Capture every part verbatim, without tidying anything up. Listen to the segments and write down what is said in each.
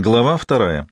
Глава вторая.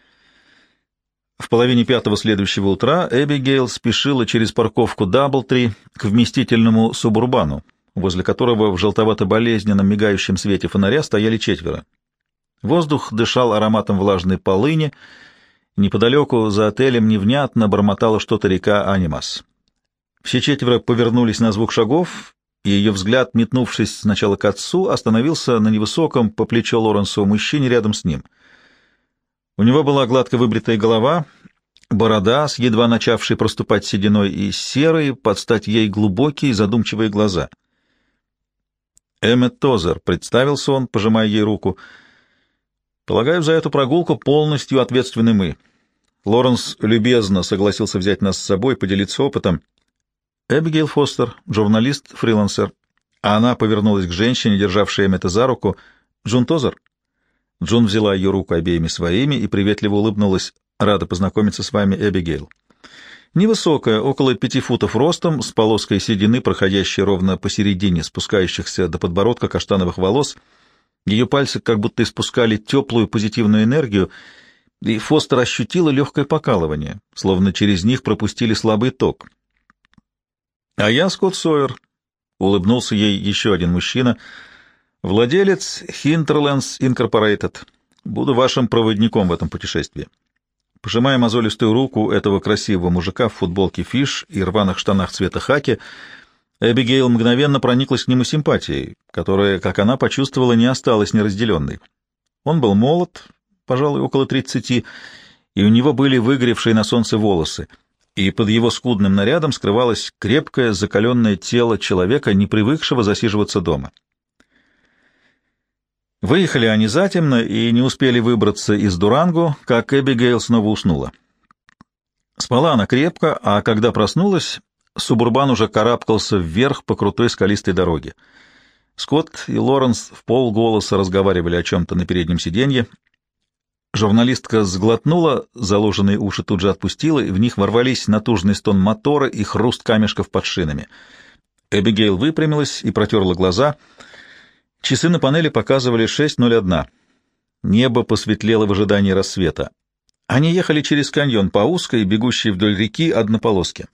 В половине пятого следующего утра Эбигейл спешила через парковку Даблтри к вместительному субурбану, возле которого в желтовато-болезненном мигающем свете фонаря стояли четверо. Воздух дышал ароматом влажной полыни, неподалеку за отелем невнятно бормотала что-то река Анимас. Все четверо повернулись на звук шагов, и ее взгляд, метнувшись сначала к отцу, остановился на невысоком по плечо Лоренсу мужчине рядом с ним. У него была гладко выбритая голова, борода с едва начавшей проступать сединой и серые, под стать ей глубокие задумчивые глаза. «Эммет Тозер», — представился он, пожимая ей руку. «Полагаю, за эту прогулку полностью ответственны мы. Лоренс любезно согласился взять нас с собой, поделиться опытом. Эбигейл Фостер, журналист-фрилансер». А она повернулась к женщине, державшей Эммета за руку. «Джун Тозер?» Джун взяла ее руку обеими своими и приветливо улыбнулась. «Рада познакомиться с вами, Эбигейл». Невысокая, около пяти футов ростом, с полоской седины, проходящей ровно посередине спускающихся до подбородка каштановых волос, ее пальцы как будто испускали теплую позитивную энергию, и Фостер ощутила легкое покалывание, словно через них пропустили слабый ток. «А я Скотт Сойер», — улыбнулся ей еще один мужчина, — «владелец Hinterlands Incorporated. Буду вашим проводником в этом путешествии». Пожимая мозолистую руку этого красивого мужика в футболке фиш и рваных штанах цвета хаки, Эбигейл мгновенно прониклась к нему симпатией, которая, как она почувствовала, не осталась неразделенной. Он был молод, пожалуй, около тридцати, и у него были выгоревшие на солнце волосы, и под его скудным нарядом скрывалось крепкое, закаленное тело человека, не привыкшего засиживаться дома. Выехали они затемно и не успели выбраться из Дуранго, как Эбигейл снова уснула. Спала она крепко, а когда проснулась, субурбан уже карабкался вверх по крутой скалистой дороге. Скотт и Лоренс в полголоса разговаривали о чем-то на переднем сиденье. Журналистка сглотнула, заложенные уши тут же отпустила, и в них ворвались натужный стон мотора и хруст камешков под шинами. Эбигейл выпрямилась и протерла глаза. Часы на панели показывали шесть ноль один. Небо посветлело в ожидании рассвета. Они ехали через каньон по узкой, бегущей вдоль реки однополоске.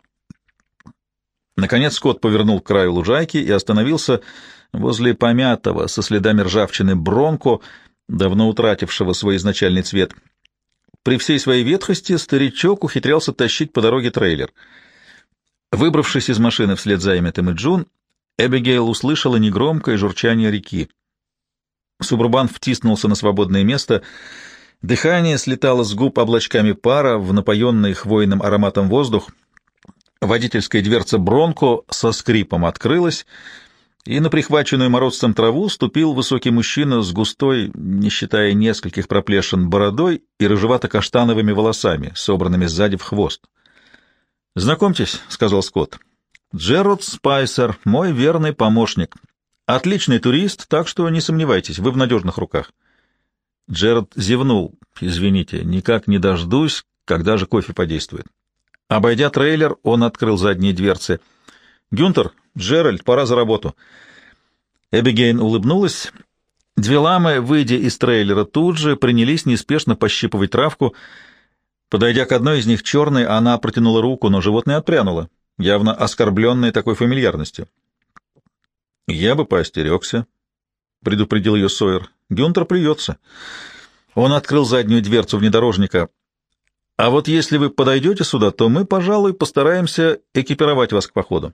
Наконец Скотт повернул к краю лужайки и остановился возле помятого, со следами ржавчины бронко, давно утратившего свой изначальный цвет. При всей своей ветхости старичок ухитрялся тащить по дороге трейлер. Выбравшись из машины вслед за Эмметом и Джун, Эбигейл услышала негромкое журчание реки. Субурбан втиснулся на свободное место. Дыхание слетало с губ облачками пара в напоенный хвойным ароматом воздух. Водительская дверца бронко со скрипом открылась, и на прихваченную морозцем траву ступил высокий мужчина с густой, не считая нескольких проплешин, бородой и рыжевато-каштановыми волосами, собранными сзади в хвост. «Знакомьтесь», — сказал Скотт, — «Джерард Спайсер, мой верный помощник. Отличный турист, так что не сомневайтесь, вы в надежных руках». Джерард зевнул. «Извините, никак не дождусь, когда же кофе подействует». Обойдя трейлер, он открыл задние дверцы. «Гюнтер, Джеральд, пора за работу». Эбигейл улыбнулась. Две ламы, выйдя из трейлера, тут же принялись неспешно пощипывать травку. Подойдя к одной из них, черной, она протянула руку, но животное отпрянуло, явно оскорбленное такой фамильярностью. «Я бы поостерегся», — предупредил ее Сойер. «Гюнтер плюется». Он открыл заднюю дверцу внедорожника. «А вот если вы подойдете сюда, то мы, пожалуй, постараемся экипировать вас к походу».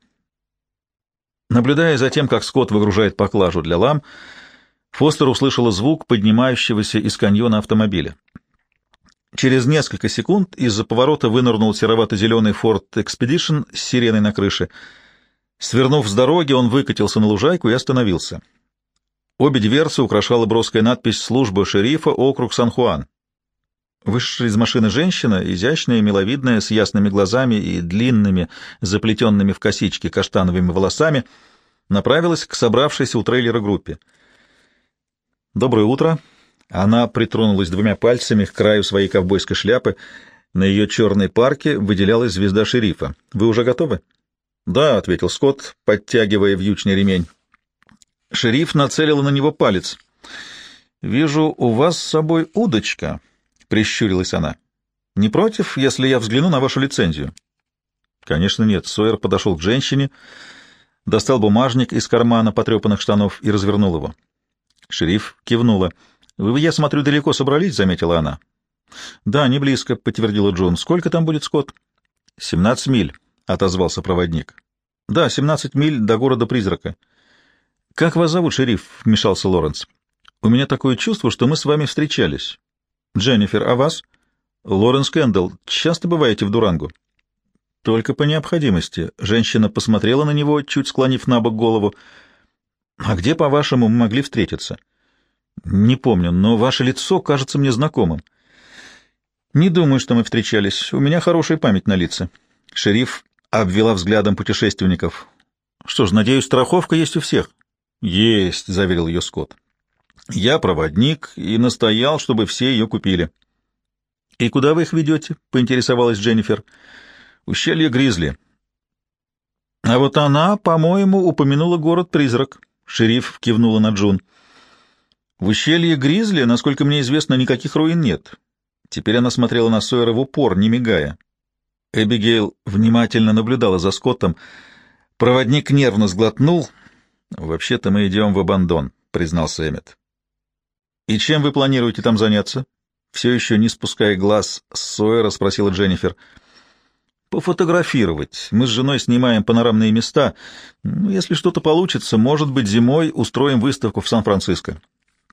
Наблюдая за тем, как Скотт выгружает поклажу для лам, Фостер услышала звук поднимающегося из каньона автомобиля. Через несколько секунд из-за поворота вынырнул серовато-зеленый Ford Expedition с сиреной на крыше. Свернув с дороги, он выкатился на лужайку и остановился. Обе дверцы украшала броская надпись «Служба шерифа, округ Сан-Хуан». Вышедшая из машины женщина, изящная, миловидная, с ясными глазами и длинными, заплетенными в косички каштановыми волосами, направилась к собравшейся у трейлера группе. «Доброе утро!» Она притронулась двумя пальцами к краю своей ковбойской шляпы. На ее черной парке выделялась звезда шерифа. «Вы уже готовы?» «Да», — ответил Скотт, подтягивая вьючный ремень. Шериф нацелил на него палец. «Вижу, у вас с собой удочка», — прищурилась она. «Не против, если я взгляну на вашу лицензию?» «Конечно нет». Сойер подошел к женщине, достал бумажник из кармана потрепанных штанов и развернул его. Шериф кивнула. «Вы, я смотрю, далеко собрались», — заметила она. «Да, не близко», — подтвердила Джун. «Сколько там будет, Скотт?» «Семнадцать миль», — отозвался проводник. «Да, семнадцать миль до города-призрака». «Как вас зовут, шериф?» — вмешался Лоренс. «У меня такое чувство, что мы с вами встречались». «Дженнифер, а вас?» «Лоренс Кэндалл. Часто бываете в Дуранго?» «Только по необходимости». Женщина посмотрела на него, чуть склонив на бок голову. «А где, по-вашему, мы могли встретиться?» «Не помню, но ваше лицо кажется мне знакомым». «Не думаю, что мы встречались. У меня хорошая память на лица». Шериф обвела взглядом путешественников. «Что ж, надеюсь, страховка есть у всех?» «Есть», — заверил ее Скотт. «Я проводник и настоял, чтобы все ее купили». «И куда вы их ведете?» — поинтересовалась Дженнифер. «Ущелье Гризли». «А вот она, по-моему, упомянула город-призрак». Шериф кивнула на Джун. «В ущелье Гризли, насколько мне известно, никаких руин нет». Теперь она смотрела на Сойера в упор, не мигая. Эбигейл внимательно наблюдала за Скоттом. Проводник нервно сглотнул. «Вообще-то мы идем в Абандон», — признался Эммет. «И чем вы планируете там заняться?» Все еще не спуская глаз с Сойера, спросила Дженнифер. «Пофотографировать. Мы с женой снимаем панорамные места. Если что-то получится, может быть, зимой устроим выставку в Сан-Франциско».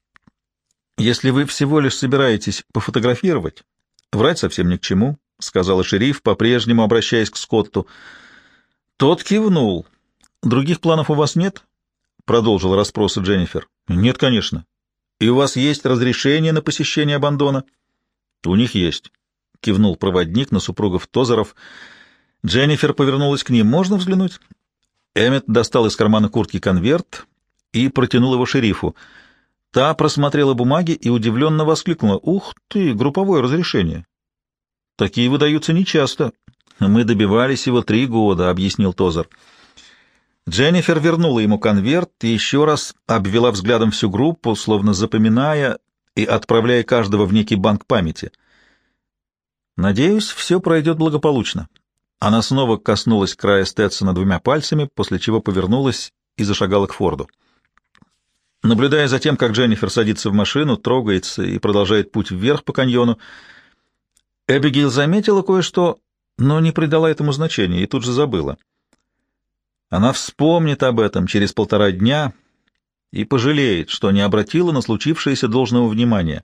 «Если вы всего лишь собираетесь пофотографировать, врать совсем ни к чему», — сказала шериф, по-прежнему обращаясь к Скотту. Тот кивнул. «Других планов у вас нет?» — продолжила расспросы Дженнифер. «Нет, конечно». «И у вас есть разрешение на посещение Абандона?» «У них есть», — кивнул проводник на супругов Тозеров. Дженнифер повернулась к ним. «Можно взглянуть?» Эммет достал из кармана куртки конверт и протянул его шерифу. Та просмотрела бумаги и удивленно воскликнула. «Ух ты, групповое разрешение!» «Такие выдаются нечасто». «Мы добивались его три года», — объяснил Тозер. Дженнифер вернула ему конверт и еще раз обвела взглядом всю группу, словно запоминая и отправляя каждого в некий банк памяти. «Надеюсь, все пройдет благополучно». Она снова коснулась края Стетсона двумя пальцами, после чего повернулась и зашагала к Форду. Наблюдая за тем, как Дженнифер садится в машину, трогается и продолжает путь вверх по каньону, Эбигейл заметила кое-что, но не придала этому значения и тут же забыла. Она вспомнит об этом через полтора дня и пожалеет, что не обратила на случившееся должного внимания.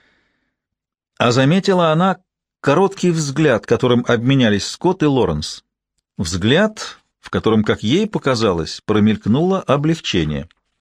А заметила она короткий взгляд, которым обменялись Скотт и Лоренс. Взгляд, в котором, как ей показалось, промелькнуло облегчение.